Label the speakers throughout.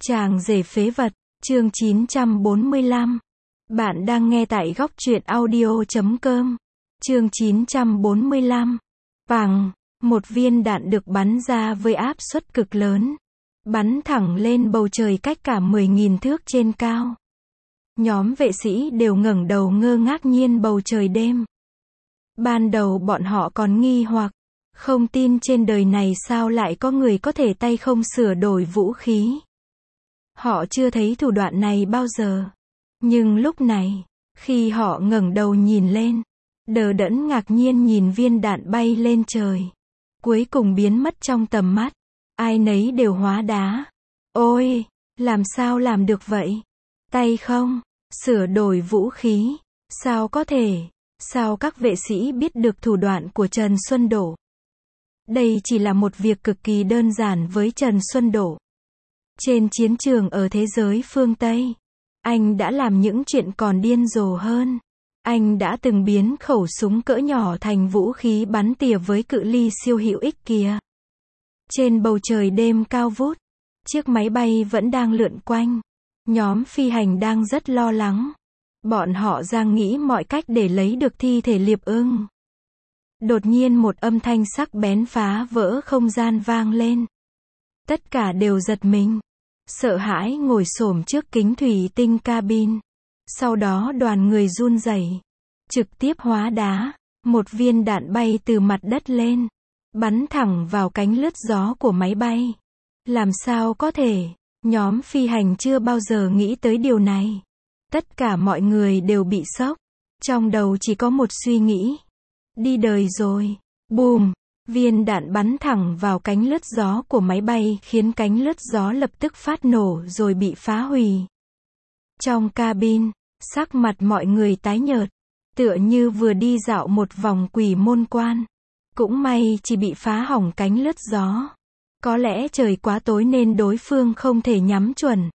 Speaker 1: Chàng rể phế vật, chương 945. Bạn đang nghe tại góc truyện audio.com. Chương 945. Vàng, một viên đạn được bắn ra với áp suất cực lớn. Bắn thẳng lên bầu trời cách cả 10.000 thước trên cao. Nhóm vệ sĩ đều ngẩng đầu ngơ ngác nhìn bầu trời đêm. Ban đầu bọn họ còn nghi hoặc, không tin trên đời này sao lại có người có thể tay không sửa đổi vũ khí. Họ chưa thấy thủ đoạn này bao giờ. Nhưng lúc này, khi họ ngẩng đầu nhìn lên, đờ đẫn ngạc nhiên nhìn viên đạn bay lên trời, cuối cùng biến mất trong tầm mắt, ai nấy đều hóa đá. Ôi, làm sao làm được vậy? Tay không sửa đổi vũ khí, sao có thể? Sao các vệ sĩ biết được thủ đoạn của Trần Xuân Đỗ? Đây chỉ là một việc cực kỳ đơn giản với Trần Xuân Đỗ. Trên chiến trường ở thế giới phương Tây, anh đã làm những chuyện còn điên rồ hơn. Anh đã từng biến khẩu súng cỡ nhỏ thành vũ khí bắn tỉa với cự ly siêu hữu ích kìa. Trên bầu trời đêm cao vút, chiếc máy bay vẫn đang lượn quanh. Nhóm phi hành đang rất lo lắng. Bọn họ đang nghĩ mọi cách để lấy được thi thể Liệp Ưng. Đột nhiên một âm thanh sắc bén phá vỡ không gian vang lên. Tất cả đều giật mình, sợ hãi ngồi xổm trước kính thủy tinh cabin. Sau đó đoàn người run rẩy, trực tiếp hóa đá. Một viên đạn bay từ mặt đất lên, bắn thẳng vào cánh lướt gió của máy bay. Làm sao có thể? Nhóm phi hành chưa bao giờ nghĩ tới điều này. Tất cả mọi người đều bị sốc. Trong đầu chỉ có một suy nghĩ. Đi đời rồi. Bùm! Viên đạn bắn thẳng vào cánh lướt gió của máy bay khiến cánh lướt gió lập tức phát nổ rồi bị phá hủy. Trong cabin, sắc mặt mọi người tái nhợt, tựa như vừa đi dạo một vòng quỷ môn quan. Cũng may chỉ bị phá hỏng cánh lướt gió. Có lẽ trời quá tối nên đối phương không thể nhắm chuẩn.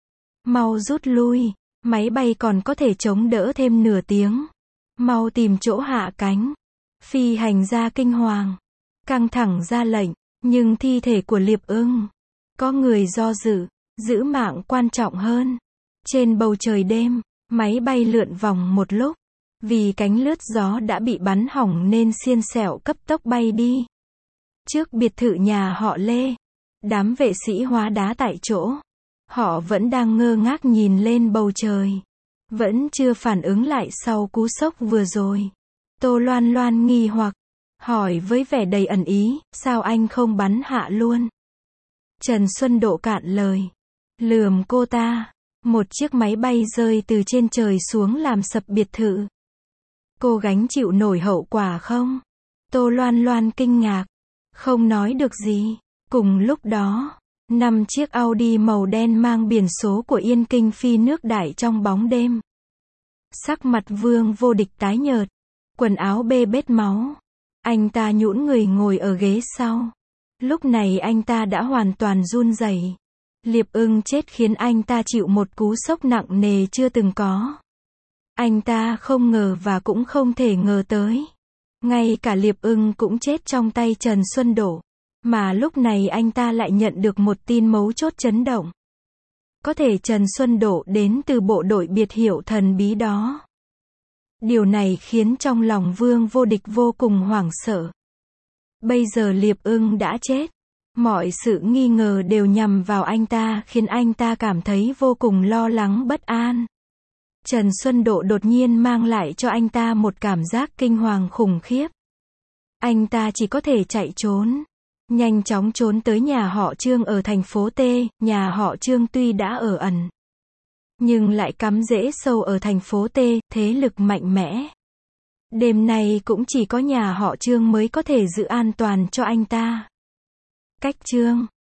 Speaker 1: Mau rút lui, máy bay còn có thể chống đỡ thêm nửa tiếng. Mau tìm chỗ hạ cánh. Phi hành gia kinh hoàng, căng thẳng ra lệnh, nhưng thi thể của Liệp Ưng, có người do dự, giữ mạng quan trọng hơn. Trên bầu trời đêm, máy bay lượn vòng một lúc, vì cánh lướt gió đã bị bắn hỏng nên xiên xẻo cấp tốc bay đi. Trước biệt thự nhà họ Lê, đám vệ sĩ hóa đá tại chỗ. Họ vẫn đang ngơ ngác nhìn lên bầu trời, vẫn chưa phản ứng lại sau cú sốc vừa rồi. Tô Loan Loan nghi hoặc, hỏi với vẻ đầy ẩn ý, sao anh không bắn hạ luôn? Trần Xuân Đỗ cạn lời, lườm cô ta. Một chiếc máy bay rơi từ trên trời xuống làm sập biệt thự. Cô gánh chịu nổi hậu quả không? Tô Loan Loan kinh ngạc, không nói được gì. Cùng lúc đó, 5 chiếc Audi màu đen mang biển số của Yên Kinh phi nước đại trong bóng đêm. Sắc mặt Vương Vô Địch tái nhợt, quần áo bê bết máu. Anh ta nhũn người ngồi ở ghế sau. Lúc này anh ta đã hoàn toàn run rẩy. Liệp Ưng chết khiến anh ta chịu một cú sốc nặng nề chưa từng có. Anh ta không ngờ và cũng không thể ngờ tới. Ngay cả Liệp Ưng cũng chết trong tay Trần Xuân Đỗ. Mà lúc này anh ta lại nhận được một tin mấu chốt chấn động. Có thể Trần Xuân Đỗ đến từ bộ đội biệt hiệu thần bí đó. Điều này khiến trong lòng Vương Vô Địch vô cùng hoảng sợ. Bây giờ Liệp Ưng đã chết. Mọi sự nghi ngờ đều nhằm vào anh ta khiến anh ta cảm thấy vô cùng lo lắng bất an. Trần Xuân Đỗ đột nhiên mang lại cho anh ta một cảm giác kinh hoàng khủng khiếp. Anh ta chỉ có thể chạy trốn. Nhanh chóng trốn tới nhà họ Trương ở thành phố T. Nhà họ Trương tuy đã ở ẩn, nhưng lại cắm rễ sâu ở thành phố T, thế lực mạnh mẽ. Đêm nay cũng chỉ có nhà họ Trương mới có thể giữ an toàn cho anh ta. Cách Trương